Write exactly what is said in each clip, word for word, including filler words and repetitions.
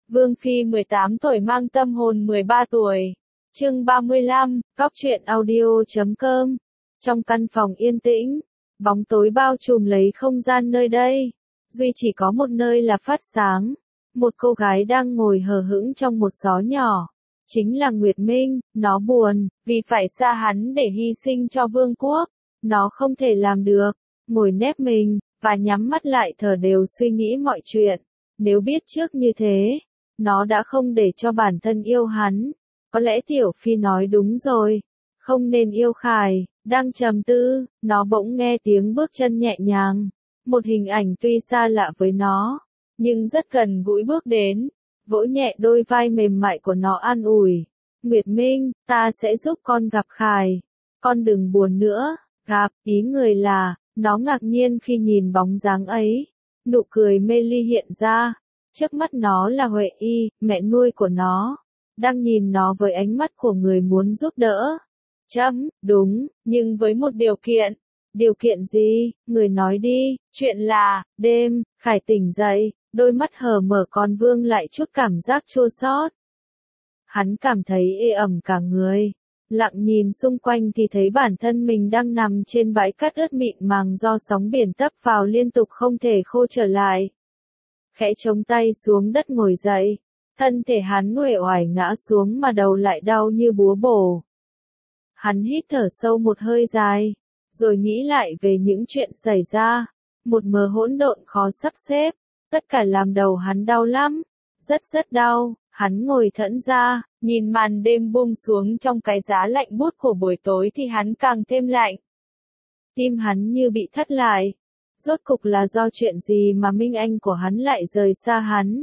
Vương Phi mười tám tuổi mang tâm hồn mười ba tuổi. Chương ba mươi lăm, Góc truyện audio chấm com. Trong căn phòng yên tĩnh, bóng tối bao trùm lấy không gian nơi đây. Duy chỉ có một nơi là phát sáng. Một cô gái đang ngồi hờ hững trong một xó nhỏ. Chính là Nguyệt Minh. Nó buồn, vì phải xa hắn để hy sinh cho vương quốc. Nó không thể làm được. Ngồi nép mình, và nhắm mắt lại thở đều suy nghĩ mọi chuyện. Nếu biết trước như thế, nó đã không để cho bản thân yêu hắn. Có lẽ Tiểu Phi nói đúng rồi. Không nên yêu Khải. Đang trầm tư, nó bỗng nghe tiếng bước chân nhẹ nhàng. Một hình ảnh tuy xa lạ với nó, nhưng rất gần gũi bước đến. Vỗ nhẹ đôi vai mềm mại của nó an ủi. Nguyệt Minh, ta sẽ giúp con gặp Khải. Con đừng buồn nữa. Gặp, ý người là, nó ngạc nhiên khi nhìn bóng dáng ấy. Nụ cười mê ly hiện ra. Trước mắt nó là Huệ Y, mẹ nuôi của nó. Đang nhìn nó với ánh mắt của người muốn giúp đỡ. Chấm, đúng, nhưng với một điều kiện. Điều kiện gì? Người nói đi. Chuyện là, đêm, Khải tỉnh dậy, đôi mắt hờ mở con vương lại chút cảm giác chua xót. Hắn cảm thấy ê ẩm cả người. Lặng nhìn xung quanh thì thấy bản thân mình đang nằm trên bãi cát ướt mịn màng do sóng biển tấp vào liên tục không thể khô trở lại. Khẽ chống tay xuống đất ngồi dậy. Thân thể hắn uể oải ngã xuống mà đầu lại đau như búa bổ. Hắn hít thở sâu một hơi dài, rồi nghĩ lại về những chuyện xảy ra. Một mớ hỗn độn khó sắp xếp, tất cả làm đầu hắn đau lắm, rất rất đau. Hắn ngồi thẫn ra, nhìn màn đêm buông xuống trong cái giá lạnh buốt của buổi tối thì hắn càng thêm lạnh. Tim hắn như bị thắt lại. Rốt cục là do chuyện gì mà Minh Anh của hắn lại rời xa hắn?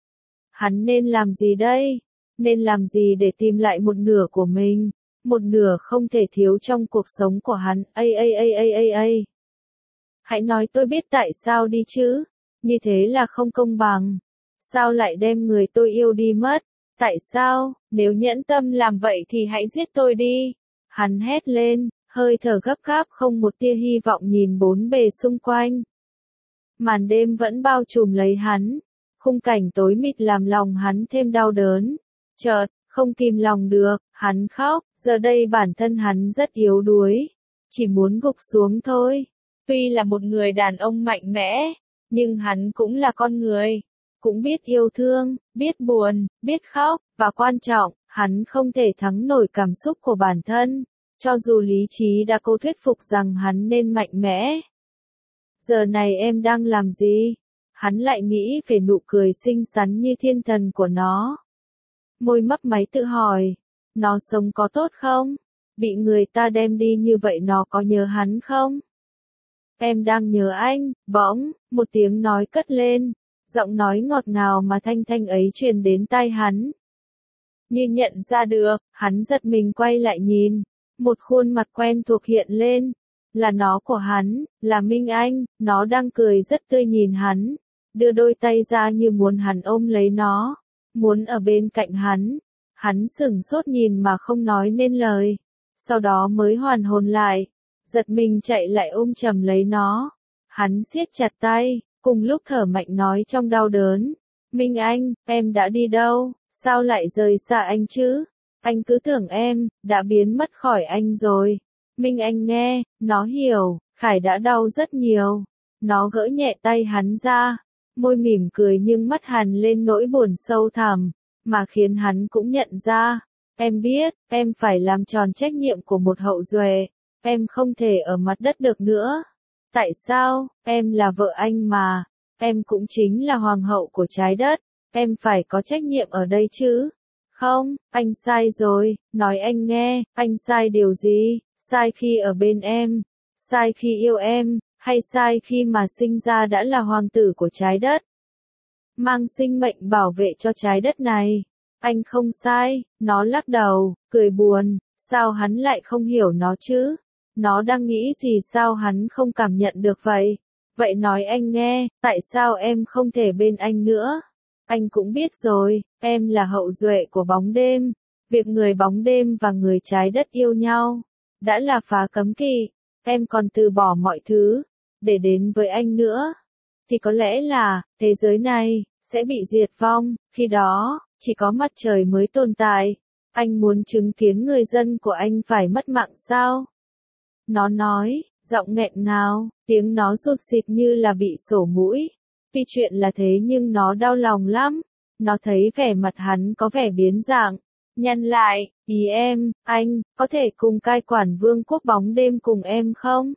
Hắn nên làm gì đây? Nên làm gì để tìm lại một nửa của mình? Một nửa không thể thiếu trong cuộc sống của hắn. Ây ây ây ây ây ây. Hãy nói tôi biết tại sao đi chứ? Như thế là không công bằng. Sao lại đem người tôi yêu đi mất? Tại sao? Nếu nhẫn tâm làm vậy thì hãy giết tôi đi. Hắn hét lên, hơi thở gấp gáp không một tia hy vọng nhìn bốn bề xung quanh. Màn đêm vẫn bao trùm lấy hắn. Khung cảnh tối mịt làm lòng hắn thêm đau đớn. Chợt, không kìm lòng được, hắn khóc. Giờ đây bản thân hắn rất yếu đuối. Chỉ muốn gục xuống thôi. Tuy là một người đàn ông mạnh mẽ, nhưng hắn cũng là con người. Cũng biết yêu thương, biết buồn, biết khóc, và quan trọng, hắn không thể thắng nổi cảm xúc của bản thân. Cho dù lý trí đã cố thuyết phục rằng hắn nên mạnh mẽ. Giờ này em đang làm gì? Hắn lại nghĩ về nụ cười xinh xắn như thiên thần của nó. Môi mấp máy tự hỏi, nó sống có tốt không? Bị người ta đem đi như vậy nó có nhớ hắn không? Em đang nhớ anh. Bỗng, một tiếng nói cất lên. Giọng nói ngọt ngào mà thanh thanh ấy truyền đến tai hắn. Như nhận ra được, hắn giật mình quay lại nhìn. Một khuôn mặt quen thuộc hiện lên. Là nó của hắn, là Minh Anh. Nó đang cười rất tươi nhìn hắn. Đưa đôi tay ra như muốn hắn ôm lấy nó. Muốn ở bên cạnh hắn. Hắn sửng sốt nhìn mà không nói nên lời. Sau đó mới hoàn hồn lại. Giật mình chạy lại ôm chầm lấy nó. Hắn siết chặt tay, cùng lúc thở mạnh nói trong đau đớn. Minh Anh, em đã đi đâu? Sao lại rời xa anh chứ? Anh cứ tưởng em đã biến mất khỏi anh rồi. Minh Anh nghe, nó hiểu, Khải đã đau rất nhiều. Nó gỡ nhẹ tay hắn ra. Môi mỉm cười nhưng mắt hằn lên nỗi buồn sâu thẳm, mà khiến hắn cũng nhận ra. Em biết, em phải làm tròn trách nhiệm của một hậu duệ. Em không thể ở mặt đất được nữa. Tại sao? Em là vợ anh mà. Em cũng chính là hoàng hậu của trái đất. Em phải có trách nhiệm ở đây chứ. Không, anh sai rồi. Nói anh nghe, anh sai điều gì? Sai khi ở bên em. Sai khi yêu em. Hay sai khi mà sinh ra đã là hoàng tử của trái đất. Mang sinh mệnh bảo vệ cho trái đất này. Anh không sai. Nó lắc đầu, cười buồn. Sao hắn lại không hiểu nó chứ? Nó đang nghĩ gì sao hắn không cảm nhận được vậy? Vậy nói anh nghe, tại sao em không thể bên anh nữa? Anh cũng biết rồi, em là hậu duệ của bóng đêm. Việc người bóng đêm và người trái đất yêu nhau, đã là phá cấm kỵ. Em còn từ bỏ mọi thứ, để đến với anh nữa. Thì có lẽ là, thế giới này, sẽ bị diệt vong, khi đó, chỉ có mặt trời mới tồn tại. Anh muốn chứng kiến người dân của anh phải mất mạng sao? Nó nói, giọng nghẹn ngào, tiếng nó rụt xịt như là bị sổ mũi. Tuy chuyện là thế nhưng nó đau lòng lắm. Nó thấy vẻ mặt hắn có vẻ biến dạng. Nhăn lại, ý em, anh, có thể cùng cai quản vương quốc bóng đêm cùng em không?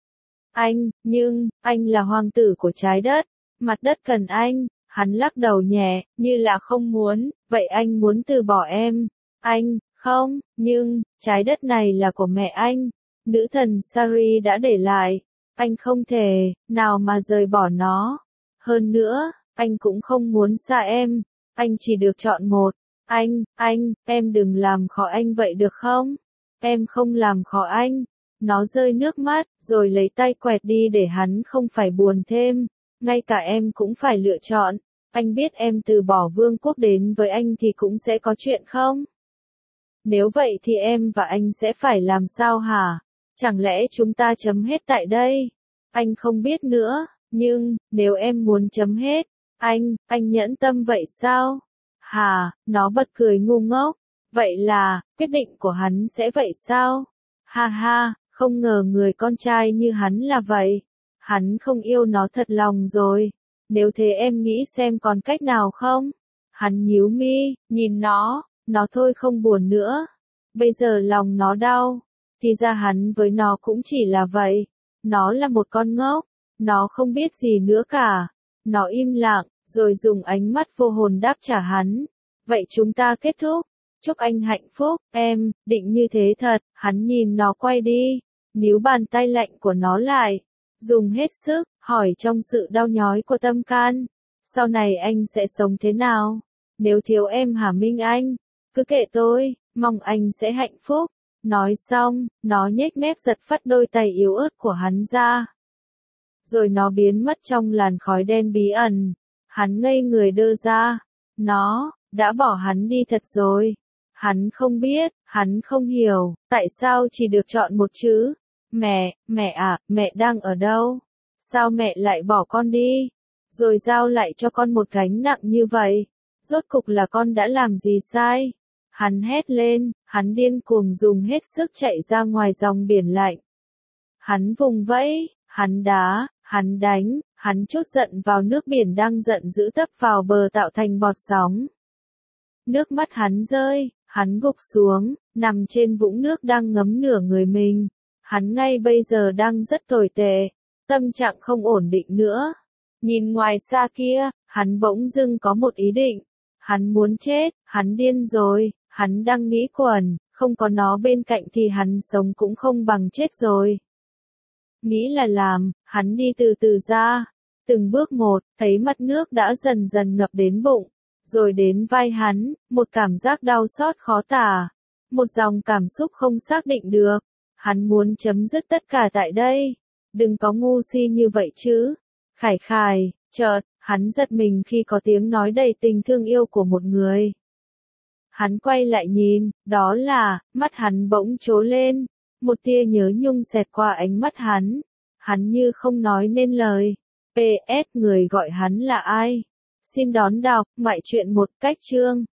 Anh, nhưng, anh là hoàng tử của trái đất. Mặt đất cần anh. Hắn lắc đầu nhẹ, như là không muốn, vậy anh muốn từ bỏ em. Anh, không, nhưng, trái đất này là của mẹ anh. Nữ thần Sari đã để lại. Anh không thể, nào mà rời bỏ nó. Hơn nữa, anh cũng không muốn xa em. Anh chỉ được chọn một. Anh, anh, em đừng làm khó anh vậy được không? Em không làm khó anh. Nó rơi nước mắt, rồi lấy tay quẹt đi để hắn không phải buồn thêm. Ngay cả em cũng phải lựa chọn. Anh biết em từ bỏ vương quốc đến với anh thì cũng sẽ có chuyện không? Nếu vậy thì em và anh sẽ phải làm sao hả? Chẳng lẽ chúng ta chấm hết tại đây? Anh không biết nữa, nhưng, nếu em muốn chấm hết, anh, anh nhẫn tâm vậy sao? Hà, nó bật cười ngu ngốc. Vậy là, quyết định của hắn sẽ vậy sao? Ha ha, không ngờ người con trai như hắn là vậy. Hắn không yêu nó thật lòng rồi. Nếu thế em nghĩ xem còn cách nào không? Hắn nhíu mi, nhìn nó, nó thôi không buồn nữa. Bây giờ lòng nó đau. Thì ra hắn với nó cũng chỉ là vậy. Nó là một con ngốc. Nó không biết gì nữa cả. Nó im lặng, rồi dùng ánh mắt vô hồn đáp trả hắn. Vậy chúng ta kết thúc. Chúc anh hạnh phúc, em, định như thế thật. Hắn nhìn nó quay đi. Níu bàn tay lạnh của nó lại. Dùng hết sức, hỏi trong sự đau nhói của tâm can. Sau này anh sẽ sống thế nào? Nếu thiếu em hả Minh Anh? Cứ kệ tôi, mong anh sẽ hạnh phúc. Nói xong, nó nhếch mép giật phắt đôi tay yếu ớt của hắn ra. Rồi nó biến mất trong làn khói đen bí ẩn. Hắn ngây người đơ ra. Nó, đã bỏ hắn đi thật rồi. Hắn không biết, hắn không hiểu, tại sao chỉ được chọn một chữ. Mẹ, mẹ à, mẹ đang ở đâu? Sao mẹ lại bỏ con đi? Rồi giao lại cho con một gánh nặng như vậy? Rốt cục là con đã làm gì sai? Hắn hét lên, hắn điên cuồng dùng hết sức chạy ra ngoài dòng biển lạnh. Hắn vùng vẫy, hắn đá, hắn đánh, hắn trút giận vào nước biển đang giận dữ tấp vào bờ tạo thành bọt sóng. Nước mắt hắn rơi, hắn gục xuống, nằm trên vũng nước đang ngấm nửa người mình. Hắn ngay bây giờ đang rất tồi tệ, tâm trạng không ổn định nữa. Nhìn ngoài xa kia, hắn bỗng dưng có một ý định. Hắn muốn chết, hắn điên rồi, hắn đang nghĩ quẩn, không có nó bên cạnh thì hắn sống cũng không bằng chết rồi. Nghĩ là làm, hắn đi từ từ ra, từng bước một, thấy mặt nước đã dần dần ngập đến bụng, rồi đến vai hắn, một cảm giác đau xót khó tả, một dòng cảm xúc không xác định được. Hắn muốn chấm dứt tất cả tại đây. Đừng có ngu si như vậy chứ. Khải khải, chợt, hắn giật mình khi có tiếng nói đầy tình thương yêu của một người. Hắn quay lại nhìn, đó là, mắt hắn bỗng trố lên. Một tia nhớ nhung xẹt qua ánh mắt hắn. Hắn như không nói nên lời. pê ét người gọi hắn là ai? Xin đón đọc, ngoại truyện một cách chương.